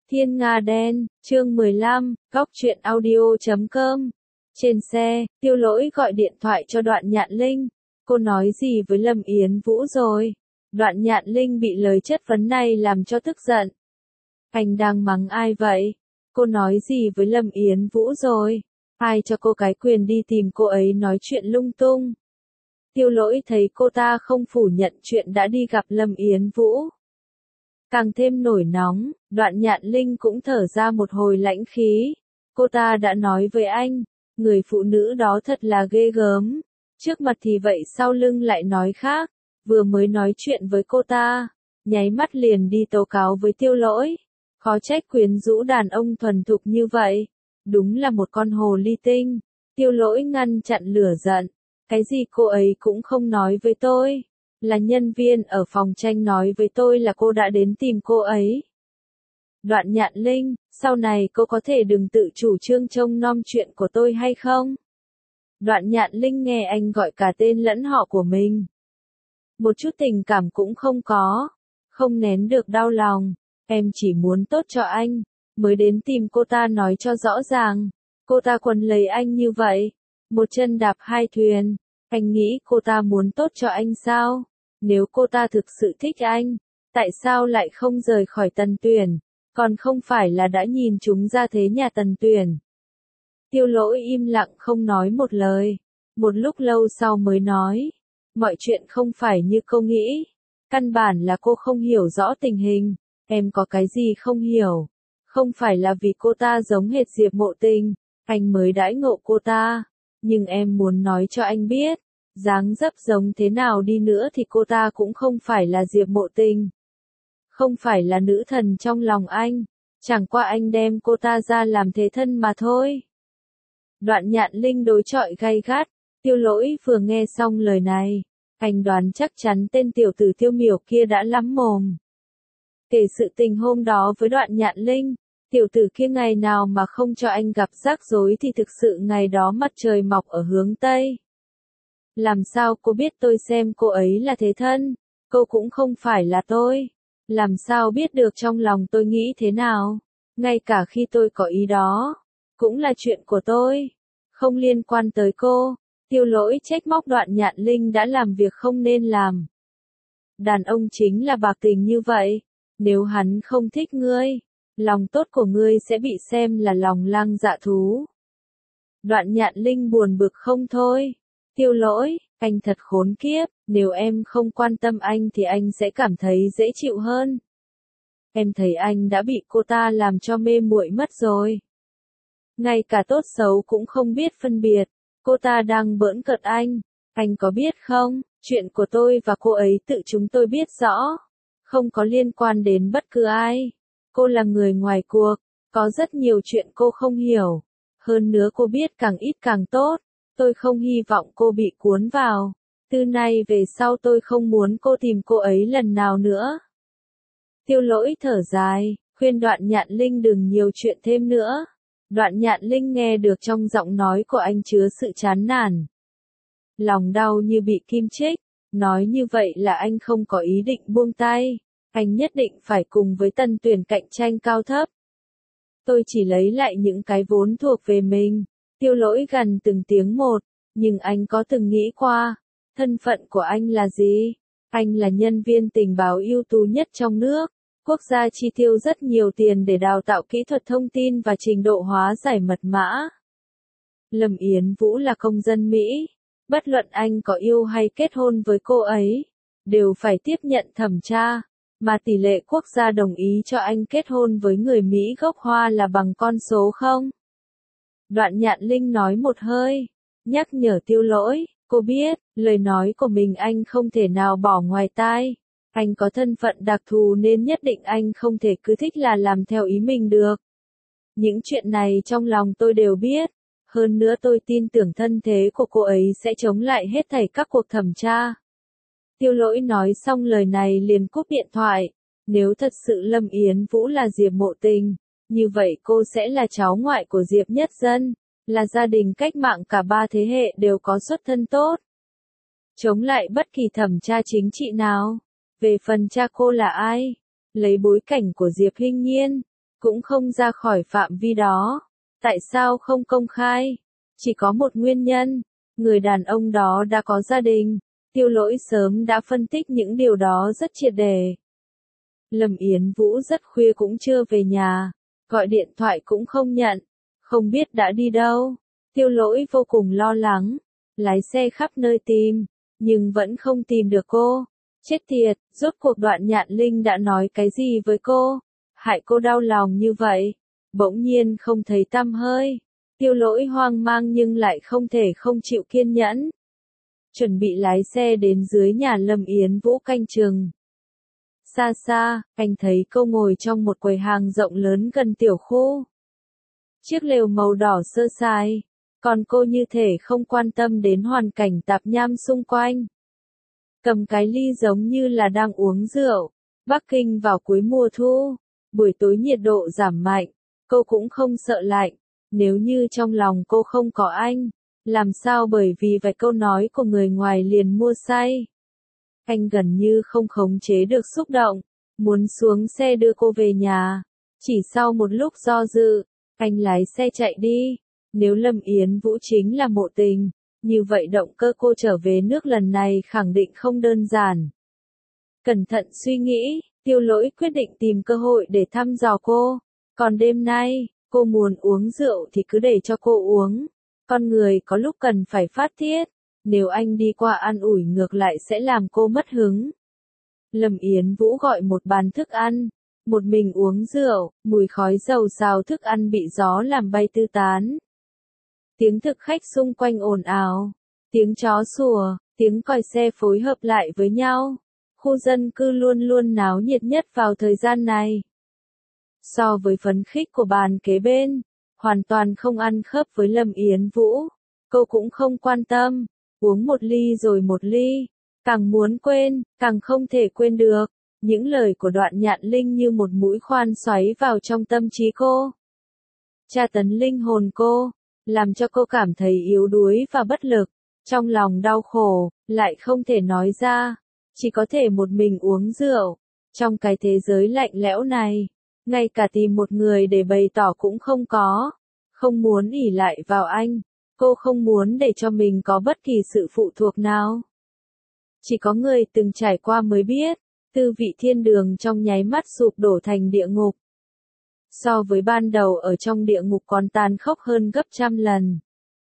Thiên Nga Đen, chương 15, góc truyện audio.com. Trên xe, Tiêu Lỗi gọi điện thoại cho Đoạn Nhạn Linh. Cô nói gì với Lâm Yến Vũ rồi? Đoạn Nhạn Linh bị lời chất vấn này làm cho tức giận. Anh đang mắng ai vậy? Cô nói gì với Lâm Yến Vũ rồi? Ai cho cô cái quyền đi tìm cô ấy nói chuyện lung tung? Tiêu Lỗi thấy cô ta không phủ nhận chuyện đã đi gặp Lâm Yến Vũ, càng thêm nổi nóng. Đoạn Nhạn Linh cũng thở ra một hồi lãnh khí. Cô ta đã nói với anh, người phụ nữ đó thật là ghê gớm. Trước mặt thì vậy sau lưng lại nói khác. Vừa mới nói chuyện với cô ta, nháy mắt liền đi tố cáo với Tiêu Lỗi. Khó trách quyến rũ đàn ông thuần thục như vậy. Đúng là một con hồ ly tinh. Tiêu Lỗi ngăn chặn lửa giận. Cái gì cô ấy cũng không nói với tôi. Là nhân viên ở phòng tranh nói với tôi là cô đã đến tìm cô ấy. Đoạn Nhạn Linh, sau này cô có thể đừng tự chủ trương trông nom chuyện của tôi hay không? Đoạn Nhạn Linh nghe anh gọi cả tên lẫn họ của mình. Một chút tình cảm cũng không có. Không nén được đau lòng. Em chỉ muốn tốt cho anh. Mới đến tìm cô ta nói cho rõ ràng. Cô ta quấn lấy anh như vậy. Một chân đạp hai thuyền. Anh nghĩ cô ta muốn tốt cho anh sao? Nếu cô ta thực sự thích anh, tại sao lại không rời khỏi Tần Tuyển? Còn không phải là đã nhìn chúng ra thế nhà Tần Tuyển. Tiêu Lỗi im lặng không nói một lời. Một lúc lâu sau mới nói. Mọi chuyện không phải như cô nghĩ. Căn bản là cô không hiểu rõ tình hình. Em có cái gì không hiểu? Không phải là vì cô ta giống hệt Diệp Mộ Tình, anh mới đãi ngộ cô ta. Nhưng em muốn nói cho anh biết, dáng dấp giống thế nào đi nữa thì cô ta cũng không phải là Diệp Mộ Tình. Không phải là nữ thần trong lòng anh. Chẳng qua anh đem cô ta ra làm thế thân mà thôi. Đoạn Nhạn Linh đối chọi gay gắt. Tiêu Lỗi vừa nghe xong lời này, anh đoán chắc chắn tên tiểu tử Tiêu Miểu kia đã lắm mồm. Kể sự tình hôm đó với Đoạn Nhạn Linh, tiểu tử kia ngày nào mà không cho anh gặp rắc rối thì thực sự ngày đó mặt trời mọc ở hướng Tây. Làm sao cô biết tôi xem cô ấy là thế thân? Cô cũng không phải là tôi. Làm sao biết được trong lòng tôi nghĩ thế nào? Ngay cả khi tôi có ý đó, cũng là chuyện của tôi. Không liên quan tới cô. Tiêu Lỗi trách móc Đoạn Nhạn Linh đã làm việc không nên làm. Đàn ông chính là bạc tình như vậy. Nếu hắn không thích ngươi, lòng tốt của ngươi sẽ bị xem là lòng lang dạ thú. Đoạn Nhạn Linh buồn bực không thôi. Tiêu Lỗi, anh thật khốn kiếp, nếu em không quan tâm anh thì anh sẽ cảm thấy dễ chịu hơn. Em thấy anh đã bị cô ta làm cho mê muội mất rồi. Ngay cả tốt xấu cũng không biết phân biệt, cô ta đang bỡn cợt anh có biết không, chuyện của tôi và cô ấy tự chúng tôi biết rõ. Không có liên quan đến bất cứ ai. Cô là người ngoài cuộc, có rất nhiều chuyện cô không hiểu. Hơn nữa cô biết càng ít càng tốt. Tôi không hy vọng cô bị cuốn vào. Từ nay về sau tôi không muốn cô tìm cô ấy lần nào nữa. Tiêu Lỗi thở dài, khuyên Đoạn Nhạn Linh đừng nhiều chuyện thêm nữa. Đoạn Nhạn Linh nghe được trong giọng nói của anh chứa sự chán nản. Lòng đau như bị kim chích. Nói như vậy là anh không có ý định buông tay. Anh nhất định phải cùng với Tần Tuyển cạnh tranh cao thấp. Tôi chỉ lấy lại những cái vốn thuộc về mình. Tiêu Lỗi gần từng tiếng một. Nhưng anh có từng nghĩ qua, thân phận của anh là gì? Anh là nhân viên tình báo ưu tú nhất trong nước. Quốc gia chi tiêu rất nhiều tiền để đào tạo kỹ thuật thông tin và trình độ hóa giải mật mã. Lâm Yến Vũ là công dân Mỹ. Bất luận anh có yêu hay kết hôn với cô ấy, đều phải tiếp nhận thẩm tra. Mà tỷ lệ quốc gia đồng ý cho anh kết hôn với người Mỹ gốc Hoa là bằng con số không? Đoạn Nhạn Linh nói một hơi, nhắc nhở Tiêu Lỗi, cô biết, lời nói của mình anh không thể nào bỏ ngoài tai. Anh có thân phận đặc thù nên nhất định anh không thể cứ thích là làm theo ý mình được. Những chuyện này trong lòng tôi đều biết. Hơn nữa tôi tin tưởng thân thế của cô ấy sẽ chống lại hết thảy các cuộc thẩm tra. Tiêu Lỗi nói xong lời này liền cúp điện thoại. Nếu thật sự Lâm Yến Vũ là Diệp Mộ Tình, như vậy cô sẽ là cháu ngoại của Diệp Nhất Dân, là gia đình cách mạng cả ba thế hệ đều có xuất thân tốt. Chống lại bất kỳ thẩm tra chính trị nào. Về phần cha cô là ai? Lấy bối cảnh của Diệp Hinh Nhiên, cũng không ra khỏi phạm vi đó. Tại sao không công khai? Chỉ có một nguyên nhân, người đàn ông đó đã có gia đình. Tiêu Lỗi sớm đã phân tích những điều đó rất triệt để. Lâm Yến Vũ rất khuya cũng chưa về nhà, gọi điện thoại cũng không nhận, không biết đã đi đâu. Tiêu Lỗi vô cùng lo lắng, lái xe khắp nơi tìm, nhưng vẫn không tìm được cô. Chết tiệt, rốt cuộc Đoạn Nhạn Linh đã nói cái gì với cô, hại cô đau lòng như vậy. Bỗng nhiên không thấy tăm hơi. Tiêu Lỗi hoang mang nhưng lại không thể không chịu kiên nhẫn. Chuẩn bị lái xe đến dưới nhà Lâm Yến Vũ canh chừng. Xa xa, anh thấy cô ngồi trong một quầy hàng rộng lớn gần tiểu khu. Chiếc lều màu đỏ sơ sài, còn cô như thể không quan tâm đến hoàn cảnh tạp nham xung quanh. Cầm cái ly giống như là đang uống rượu. Bắc Kinh vào cuối mùa thu, buổi tối nhiệt độ giảm mạnh, cô cũng không sợ lạnh. Nếu như trong lòng cô không có anh, làm sao bởi vì vài câu nói của người ngoài liền mua say. Anh gần như không khống chế được xúc động, muốn xuống xe đưa cô về nhà. Chỉ sau một lúc do dự, anh lái xe chạy đi. Nếu Lâm Yến Vũ chính là mộ tình, như vậy động cơ cô trở về nước lần này khẳng định không đơn giản. Cẩn thận suy nghĩ, Tiêu Lỗi quyết định tìm cơ hội để thăm dò cô. Còn đêm nay, cô muốn uống rượu thì cứ để cho cô uống. Con người có lúc cần phải phát tiết. Nếu anh đi qua an ủi ngược lại sẽ làm cô mất hứng. Lâm Yến Vũ gọi một bàn thức ăn, một mình uống rượu, mùi khói dầu xào thức ăn bị gió làm bay tứ tán. Tiếng thực khách xung quanh ồn ào, tiếng chó sủa, tiếng còi xe phối hợp lại với nhau. Khu dân cư luôn luôn náo nhiệt nhất vào thời gian này. So với phấn khích của bàn kế bên, hoàn toàn không ăn khớp với Lâm Yến Vũ. Cô cũng không quan tâm, uống một ly rồi một ly, càng muốn quên, càng không thể quên được. Những lời của Đoạn Nhạn Linh như một mũi khoan xoáy vào trong tâm trí cô. Tra tấn linh hồn cô, làm cho cô cảm thấy yếu đuối và bất lực. Trong lòng đau khổ, lại không thể nói ra, chỉ có thể một mình uống rượu. Trong cái thế giới lạnh lẽo này, ngay cả tìm một người để bày tỏ cũng không có. Không muốn ỷ lại vào anh, cô không muốn để cho mình có bất kỳ sự phụ thuộc nào. Chỉ có người từng trải qua mới biết, tư vị thiên đường trong nháy mắt sụp đổ thành địa ngục. So với ban đầu ở trong địa ngục còn tàn khốc hơn gấp trăm lần.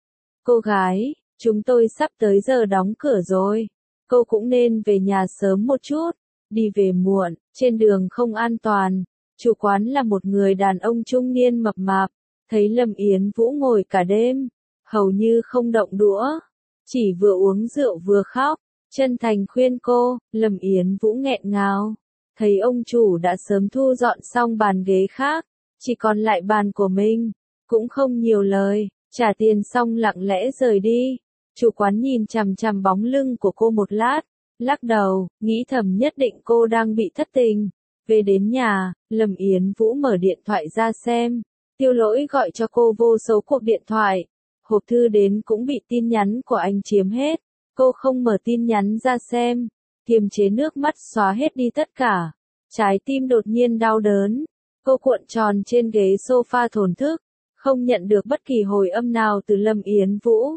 Cô gái, chúng tôi sắp tới giờ đóng cửa rồi. Cô cũng nên về nhà sớm một chút. Đi về muộn, trên đường không an toàn. Chủ quán là một người đàn ông trung niên mập mạp. Thấy Lâm Yến Vũ ngồi cả đêm, hầu như không động đũa. Chỉ vừa uống rượu vừa khóc. Chân thành khuyên cô, Lâm Yến Vũ nghẹn ngào. Thấy ông chủ đã sớm thu dọn xong bàn ghế khác, chỉ còn lại bàn của mình. Cũng không nhiều lời, trả tiền xong lặng lẽ rời đi. Chủ quán nhìn chằm chằm bóng lưng của cô một lát, lắc đầu, nghĩ thầm nhất định cô đang bị thất tình. Về đến nhà, Lâm Yến Vũ mở điện thoại ra xem. Tiêu Lỗi gọi cho cô vô số cuộc điện thoại. Hộp thư đến cũng bị tin nhắn của anh chiếm hết. Cô không mở tin nhắn ra xem. Kiềm chế nước mắt xóa hết đi tất cả. Trái tim đột nhiên đau đớn. Cô cuộn tròn trên ghế sofa thổn thức. Không nhận được bất kỳ hồi âm nào từ Lâm Yến Vũ.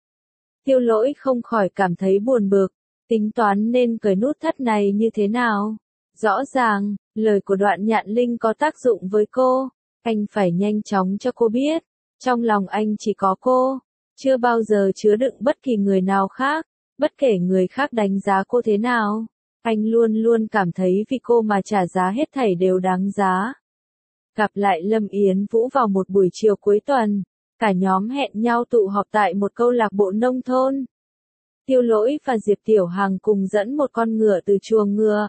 Tiêu Lỗi không khỏi cảm thấy buồn bực. Tính toán nên cởi nút thắt này như thế nào? Rõ ràng, lời của Đoạn Nhạn Linh có tác dụng với cô. Anh phải nhanh chóng cho cô biết. Trong lòng anh chỉ có cô. Chưa bao giờ chứa đựng bất kỳ người nào khác. Bất kể người khác đánh giá cô thế nào. Anh luôn luôn cảm thấy vì cô mà trả giá hết thảy đều đáng giá. Gặp lại Lâm Yến Vũ vào một buổi chiều cuối tuần. Cả nhóm hẹn nhau tụ họp tại một câu lạc bộ nông thôn. Tiêu Lỗi và Diệp Tiểu Hằng cùng dẫn một con ngựa từ chuồng ngựa.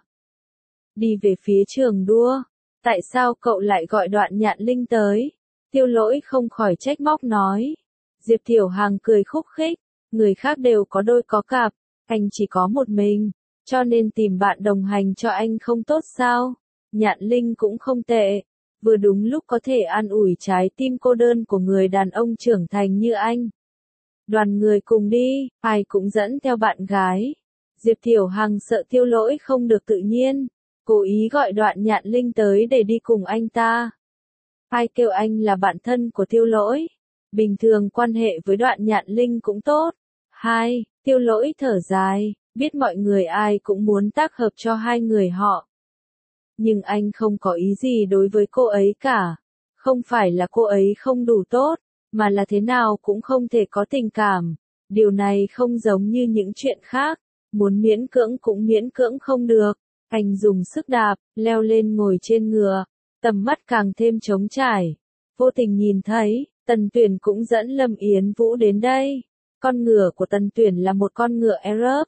Đi về phía trường đua. Tại sao cậu lại gọi Đoạn Nhạn Linh tới? Tiêu Lỗi không khỏi trách móc nói. Diệp Tiểu Hằng cười khúc khích. Người khác đều có đôi có cặp. Anh chỉ có một mình. Cho nên tìm bạn đồng hành cho anh không tốt sao? Nhạn Linh cũng không tệ. Vừa đúng lúc có thể an ủi trái tim cô đơn của người đàn ông trưởng thành như anh. Đoàn người cùng đi, ai cũng dẫn theo bạn gái. Diệp Tiểu Hằng sợ Tiêu Lỗi không được tự nhiên. Cố ý gọi Đoạn Nhạn Linh tới để đi cùng anh ta. Ai kêu anh là bạn thân của Tiêu Lỗi? Bình thường quan hệ với Đoạn Nhạn Linh cũng tốt. 2. Tiêu Lỗi thở dài, biết mọi người ai cũng muốn tác hợp cho hai người họ. Nhưng anh không có ý gì đối với cô ấy cả. Không phải là cô ấy không đủ tốt, mà là thế nào cũng không thể có tình cảm. Điều này không giống như những chuyện khác, muốn miễn cưỡng cũng miễn cưỡng không được. Anh dùng sức đạp, leo lên ngồi trên ngựa, tầm mắt càng thêm trống trải. Vô tình nhìn thấy, Tần Tuyển cũng dẫn Lâm Yến Vũ đến đây. Con ngựa của Tần Tuyển là một con ngựa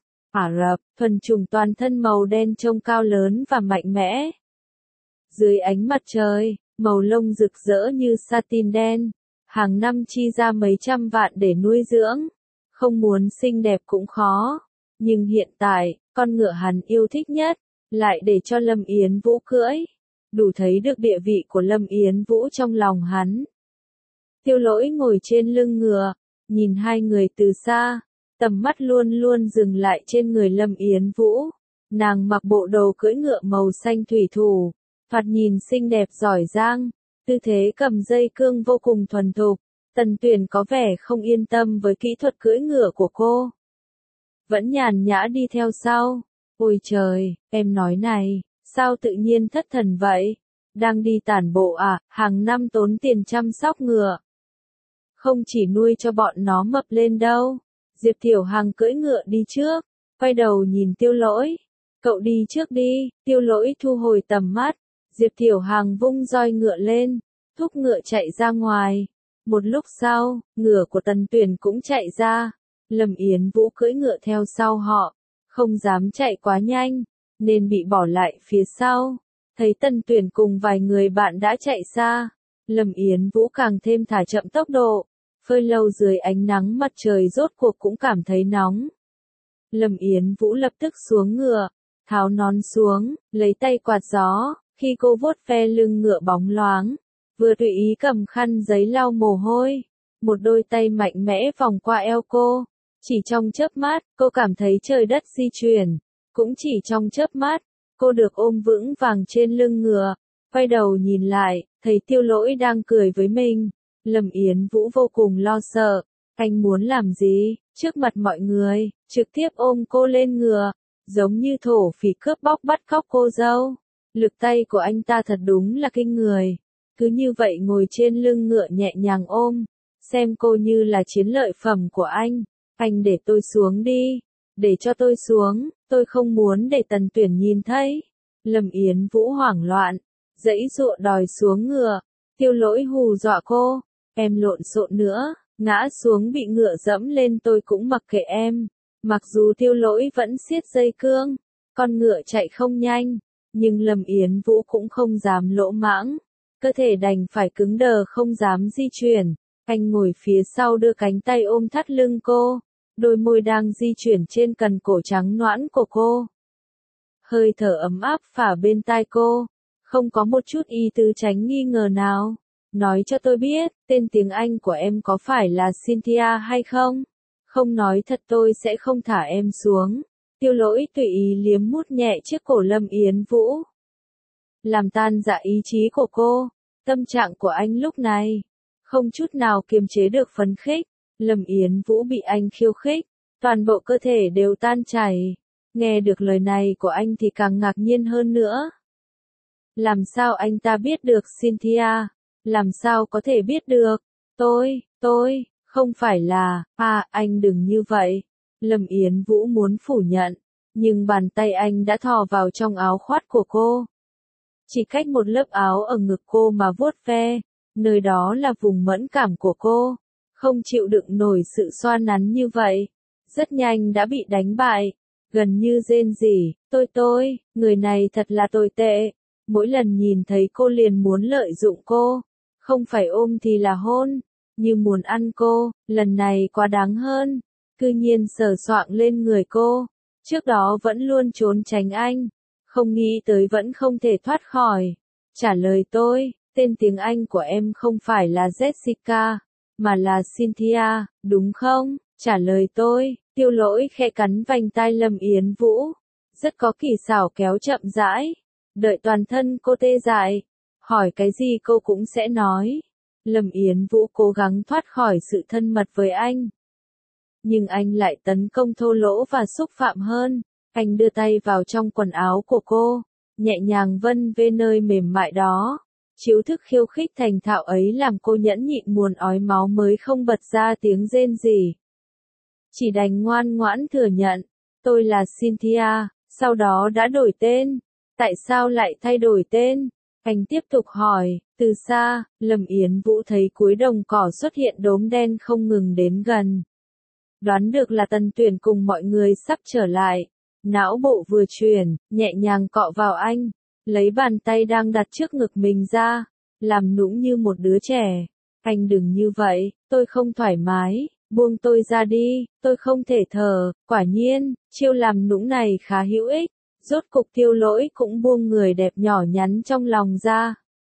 Ả Rập, thuần chủng toàn thân màu đen trông cao lớn và mạnh mẽ. Dưới ánh mặt trời, màu lông rực rỡ như satin đen, hàng năm chi ra mấy trăm vạn để nuôi dưỡng. Không muốn xinh đẹp cũng khó, nhưng hiện tại, con ngựa hắn yêu thích nhất, lại để cho Lâm Yến Vũ cưỡi. Đủ thấy được địa vị của Lâm Yến Vũ trong lòng hắn. Tiêu Lỗi ngồi trên lưng ngựa, nhìn hai người từ xa, tầm mắt luôn luôn dừng lại trên người Lâm Yến Vũ. Nàng mặc bộ đồ cưỡi ngựa màu xanh thủy thủ, thoạt nhìn xinh đẹp giỏi giang, tư thế cầm dây cương vô cùng thuần thục. Tần Tuyển có vẻ không yên tâm với kỹ thuật cưỡi ngựa của cô. Vẫn nhàn nhã đi theo sau. Ôi trời, em nói này, sao tự nhiên thất thần vậy? Đang đi tản bộ à, hàng năm tốn tiền chăm sóc ngựa. Không chỉ nuôi cho bọn nó mập lên đâu. Diệp Tiểu Hằng cưỡi ngựa đi trước, quay đầu nhìn Tiêu Lỗi. Cậu đi trước đi, Tiêu Lỗi thu hồi tầm mắt. Diệp Tiểu Hằng vung roi ngựa lên, thúc ngựa chạy ra ngoài. Một lúc sau, ngựa của Tần Tuyển cũng chạy ra. Lâm Yến Vũ cưỡi ngựa theo sau họ, không dám chạy quá nhanh, nên bị bỏ lại phía sau. Thấy Tần Tuyển cùng vài người bạn đã chạy xa, Lâm Yến Vũ càng thêm thả chậm tốc độ. Phơi lâu dưới ánh nắng mặt trời rốt cuộc cũng cảm thấy nóng. Lâm Yến Vũ lập tức xuống ngựa, tháo nón xuống, lấy tay quạt gió. Khi cô vuốt ve lưng ngựa bóng loáng, vừa tùy ý cầm khăn giấy lau mồ hôi, một đôi tay mạnh mẽ vòng qua eo cô. Chỉ trong chớp mắt, cô cảm thấy trời đất di chuyển. Cũng chỉ trong chớp mắt, cô được ôm vững vàng trên lưng ngựa. Quay đầu nhìn lại, thấy Tiêu Lỗi đang cười với mình. Lâm Yến Vũ vô cùng lo sợ. Anh muốn làm gì? Trước mặt mọi người, trực tiếp ôm cô lên ngựa, giống như thổ phỉ cướp bóc bắt cóc cô dâu. Lực tay của anh ta thật đúng là kinh người. Cứ như vậy ngồi trên lưng ngựa nhẹ nhàng ôm, xem cô như là chiến lợi phẩm của anh. Anh để tôi xuống đi, để cho tôi xuống, tôi không muốn để Tần Tuyển nhìn thấy. Lâm Yến Vũ hoảng loạn, giãy giụa đòi xuống ngựa. Tiêu Lỗi hù dọa cô, em lộn xộn nữa, ngã xuống bị ngựa dẫm lên tôi cũng mặc kệ em. Mặc dù Tiêu Lỗi vẫn siết dây cương, con ngựa chạy không nhanh, nhưng Lâm Yến Vũ cũng không dám lỗ mãng, cơ thể đành phải cứng đờ không dám di chuyển. Anh ngồi phía sau đưa cánh tay ôm thắt lưng cô, đôi môi đang di chuyển trên cần cổ trắng nõn của cô. Hơi thở ấm áp phả bên tai cô, không có một chút ý tứ tránh nghi ngờ nào. Nói cho tôi biết, tên tiếng Anh của em có phải là Cynthia hay không? Không nói thật tôi sẽ không thả em xuống. Tiêu Lỗi tùy ý liếm mút nhẹ chiếc cổ Lâm Yến Vũ, làm tan dạ ý chí của cô. Tâm trạng của anh lúc này không chút nào kiềm chế được phấn khích. Lâm Yến Vũ bị anh khiêu khích, toàn bộ cơ thể đều tan chảy. Nghe được lời này của anh thì càng ngạc nhiên hơn nữa. Làm sao anh ta biết được Cynthia? Làm sao có thể biết được? Tôi, không phải là, anh đừng như vậy. Lâm Yến Vũ muốn phủ nhận, nhưng bàn tay anh đã thò vào trong áo khoác của cô. Chỉ cách một lớp áo ở ngực cô mà vuốt ve, nơi đó là vùng mẫn cảm của cô. Không chịu đựng nổi sự xoa nắn như vậy, rất nhanh đã bị đánh bại, gần như rên rỉ. Người này thật là tồi tệ. Mỗi lần nhìn thấy cô liền muốn lợi dụng cô, không phải ôm thì là hôn, như muốn ăn cô. Lần này quá đáng hơn, cư nhiên sờ soạng lên người cô. Trước đó vẫn luôn trốn tránh anh, không nghĩ tới vẫn không thể thoát khỏi. Trả lời tôi, tên tiếng Anh của em không phải là Jessica, mà là Cynthia, đúng không? Trả lời tôi. Tiêu Lỗi khẽ cắn vành tai Lâm Yến Vũ, rất có kỳ xảo kéo chậm rãi, đợi toàn thân cô tê dại, hỏi cái gì cô cũng sẽ nói. Lâm Yến Vũ cố gắng thoát khỏi sự thân mật với anh. Nhưng anh lại tấn công thô lỗ và xúc phạm hơn. Anh đưa tay vào trong quần áo của cô, nhẹ nhàng vân về nơi mềm mại đó. Chiếu thức khiêu khích thành thạo ấy làm cô nhẫn nhịn muốn ói máu mới không bật ra tiếng rên rỉ. Chỉ đành ngoan ngoãn thừa nhận, tôi là Cynthia, sau đó đã đổi tên. Tại sao lại thay đổi tên? Anh tiếp tục hỏi, từ xa, Lâm Yến Vũ thấy cuối đồng cỏ xuất hiện đốm đen không ngừng đến gần. Đoán được là Tần Tuyển cùng mọi người sắp trở lại. Não bộ vừa chuyển, nhẹ nhàng cọ vào anh, lấy bàn tay đang đặt trước ngực mình ra, làm nũng như một đứa trẻ. Anh đừng như vậy, tôi không thoải mái, buông tôi ra đi, tôi không thể thở. Quả nhiên, chiêu làm nũng này khá hữu ích. Rốt cục Tiêu Lỗi cũng buông người đẹp nhỏ nhắn trong lòng ra.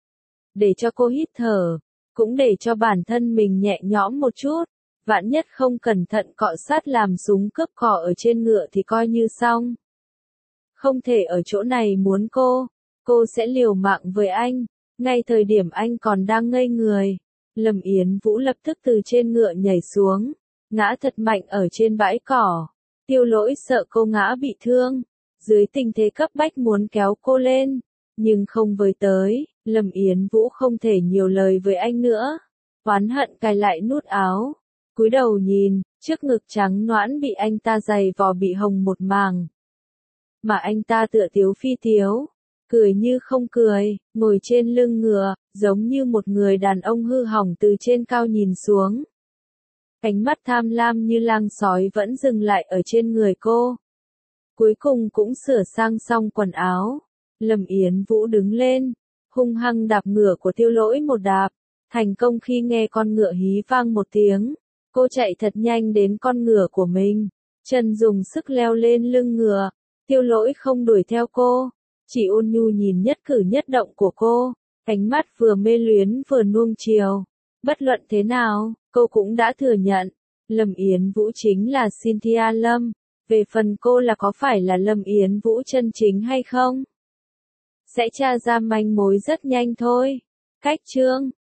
Để cho cô hít thở, cũng để cho bản thân mình nhẹ nhõm một chút. Vạn nhất không cẩn thận cọ sát làm súng cướp cỏ ở trên ngựa thì coi như xong. Không thể ở chỗ này muốn cô sẽ liều mạng với anh, ngay thời điểm anh còn đang ngây người. Lâm Yến Vũ lập tức từ trên ngựa nhảy xuống, ngã thật mạnh ở trên bãi cỏ. Tiêu Lỗi sợ cô ngã bị thương, dưới tình thế cấp bách muốn kéo cô lên, nhưng không với tới, Lâm Yến Vũ không thể nhiều lời với anh nữa. Oán hận cài lại nút áo, cúi đầu nhìn, trước ngực trắng nõn bị anh ta giày vò bị hồng một màng. Mà anh ta tựa tiếu phi tiếu, cười như không cười, ngồi trên lưng ngựa, giống như một người đàn ông hư hỏng từ trên cao nhìn xuống. Ánh mắt tham lam như lang sói vẫn dừng lại ở trên người cô. Cuối cùng cũng sửa sang xong quần áo. Lâm Yến Vũ đứng lên, hung hăng đạp ngựa của Tiêu Lỗi một đạp, thành công khi nghe con ngựa hí vang một tiếng. Cô chạy thật nhanh đến con ngựa của mình, chân dùng sức leo lên lưng ngựa. Tiêu Lỗi không đuổi theo cô, chỉ ôn nhu nhìn nhất cử nhất động của cô, ánh mắt vừa mê luyến vừa nuông chiều. Bất luận thế nào, cô cũng đã thừa nhận, Lâm Yến Vũ chính là Cynthia Lâm. Về phần cô là có phải là Lâm Yến Vũ chân chính hay không? Sẽ tra ra manh mối rất nhanh thôi. Cách chương